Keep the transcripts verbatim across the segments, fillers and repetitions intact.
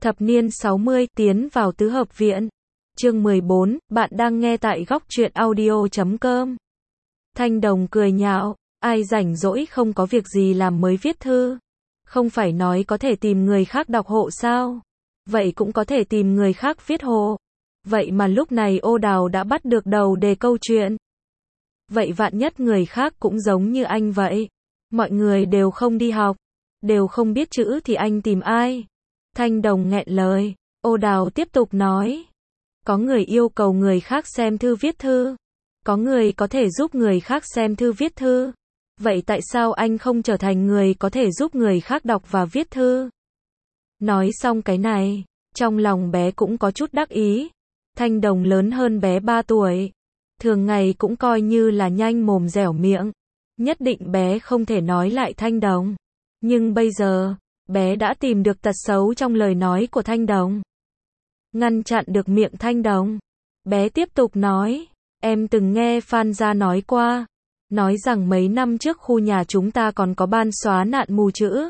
Thập niên sáu mươi, tiến vào tứ hợp viện. Chương mười bốn, bạn đang nghe tại góc truyện audio chấm com. Thanh Đồng cười nhạo, ai rảnh rỗi không có việc gì làm mới viết thư. Không phải nói có thể tìm người khác đọc hộ sao? Vậy cũng có thể tìm người khác viết hộ. Vậy mà lúc này Ô Đào đã bắt được đầu đề câu chuyện. Vậy vạn nhất người khác cũng giống như anh vậy. Mọi người đều không đi học, đều không biết chữ thì anh tìm ai? Thanh Đồng nghẹn lời. Ô Đào tiếp tục nói. Có người yêu cầu người khác xem thư viết thư. Có người có thể giúp người khác xem thư viết thư. Vậy tại sao anh không trở thành người có thể giúp người khác đọc và viết thư? Nói xong cái này, trong lòng bé cũng có chút đắc ý. Thanh Đồng lớn hơn bé ba tuổi. Thường ngày cũng coi như là nhanh mồm dẻo miệng. Nhất định bé không thể nói lại Thanh Đồng. Nhưng bây giờ, bé đã tìm được tật xấu trong lời nói của Thanh Đồng. Ngăn chặn được miệng Thanh Đồng. Bé tiếp tục nói, em từng nghe Phan Gia nói qua. Nói rằng mấy năm trước khu nhà chúng ta còn có ban xóa nạn mù chữ.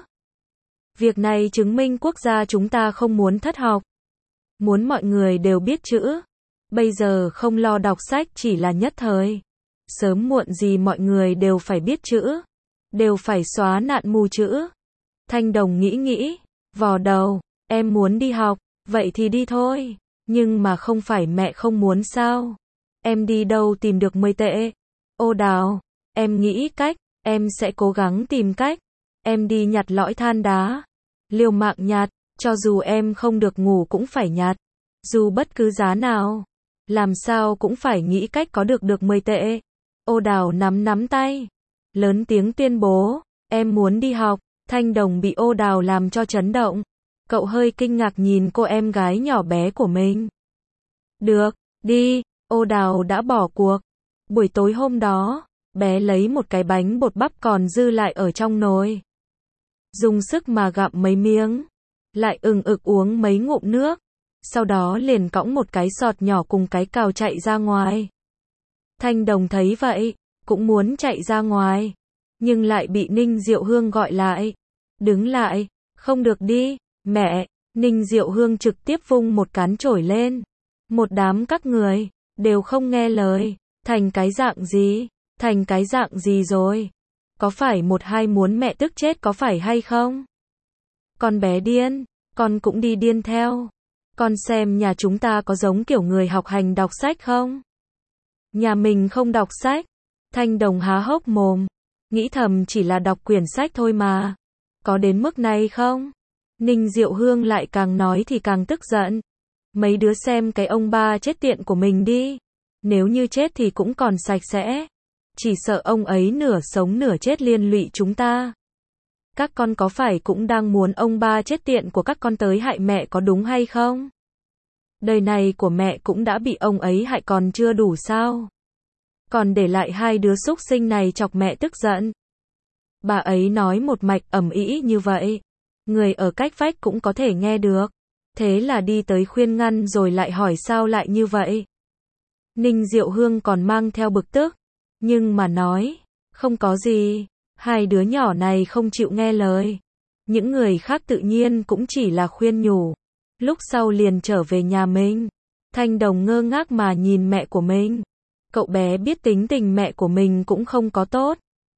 Việc này chứng minh quốc gia chúng ta không muốn thất học. Muốn mọi người đều biết chữ. Bây giờ không lo đọc sách chỉ là nhất thời. Sớm muộn gì mọi người đều phải biết chữ. Đều phải xóa nạn mù chữ. Thanh Đồng nghĩ nghĩ, vò đầu, em muốn đi học, vậy thì đi thôi. Nhưng mà không phải mẹ không muốn sao? Em đi đâu tìm được mười tệ? Ô Đào, em nghĩ cách, em sẽ cố gắng tìm cách. Em đi nhặt lõi than đá. Liều mạng nhặt, cho dù em không được ngủ cũng phải nhặt. Dù bất cứ giá nào, làm sao cũng phải nghĩ cách có được được mười tệ. Ô Đào nắm nắm tay, lớn tiếng tuyên bố, em muốn đi học. Thanh Đồng bị Ô Đào làm cho chấn động. Cậu hơi kinh ngạc nhìn cô em gái nhỏ bé của mình. Được, đi, Ô Đào đã bỏ cuộc. Buổi tối hôm đó, bé lấy một cái bánh bột bắp còn dư lại ở trong nồi. Dùng sức mà gặm mấy miếng, lại ừng ực uống mấy ngụm nước. Sau đó liền cõng một cái sọt nhỏ cùng cái cào chạy ra ngoài. Thanh Đồng thấy vậy, cũng muốn chạy ra ngoài. Nhưng lại bị Ninh Diệu Hương gọi lại. Đứng lại, không được đi, mẹ. Ninh Diệu Hương trực tiếp vung một cán chổi lên. Một đám các người, đều không nghe lời. Thành cái dạng gì? Thành cái dạng gì rồi? Có phải một hai muốn mẹ tức chết có phải hay không? Con bé điên, con cũng đi điên theo. Con xem nhà chúng ta có giống kiểu người học hành đọc sách không? Nhà mình không đọc sách. Thanh Đồng há hốc mồm. Nghĩ thầm chỉ là đọc quyển sách thôi mà. Có đến mức này không? Ninh Diệu Hương lại càng nói thì càng tức giận. Mấy đứa xem cái ông ba chết tiện của mình đi. Nếu như chết thì cũng còn sạch sẽ. Chỉ sợ ông ấy nửa sống nửa chết liên lụy chúng ta. Các con có phải cũng đang muốn ông ba chết tiện của các con tới hại mẹ có đúng hay không? Đời này của mẹ cũng đã bị ông ấy hại còn chưa đủ sao? Còn để lại hai đứa súc sinh này chọc mẹ tức giận. Bà ấy nói một mạch ầm ĩ như vậy. Người ở cách vách cũng có thể nghe được. Thế là đi tới khuyên ngăn rồi lại hỏi sao lại như vậy. Ninh Diệu Hương còn mang theo bực tức. Nhưng mà nói, không có gì. Hai đứa nhỏ này không chịu nghe lời. Những người khác tự nhiên cũng chỉ là khuyên nhủ. Lúc sau liền trở về nhà mình. Thanh Đồng ngơ ngác mà nhìn mẹ của mình. Cậu bé biết tính tình mẹ của mình cũng không có tốt.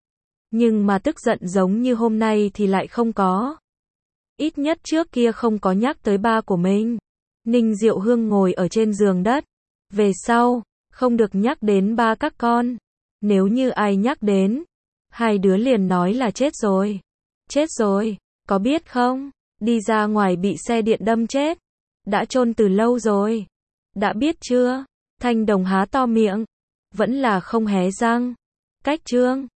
Nhưng mà tức giận giống như hôm nay thì lại không có. Ít nhất trước kia không có nhắc tới ba của mình. Ninh Diệu Hương ngồi ở trên giường đất. Về sau, không được nhắc đến ba các con. Nếu như ai nhắc đến, hai đứa liền nói là chết rồi. Chết rồi, có biết không? Đi ra ngoài bị xe điện đâm chết. Đã chôn từ lâu rồi. Đã biết chưa? Thanh Đồng há to miệng. Vẫn là không hé răng. Cách chương.